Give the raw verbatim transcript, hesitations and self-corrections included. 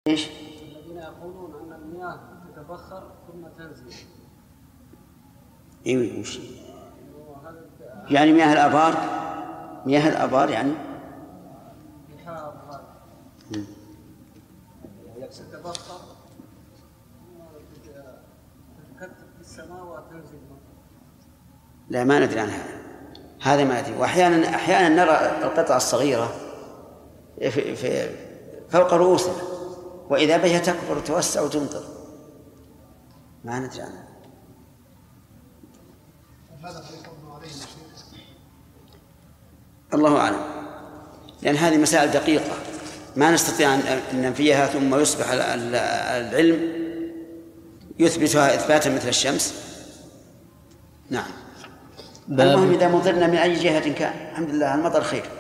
إيش؟ الذين يقولون أن المياه تتبخر ثم تنزل. إيه وش؟ يعني مياه الآبار، مياه الآبار يعني بحار هذا تتبخر تتكتب في السماء وتنزل. لا ما ندري عن هذا، هذا ما ندري. وأحيانا أحيانا نرى القطع الصغيرة في في فوق رؤوسنا، وإذا بها تكبر وتوسع وتمطر، ما ندري عنها. الله أعلم، لأن هذه مسائل دقيقة ما نستطيع أن ننفيها ثم يصبح العلم يثبتها إثباتا مثل الشمس. نعم. المهم إذا مطرنا من أي جهة كان الحمد لله المطر خير.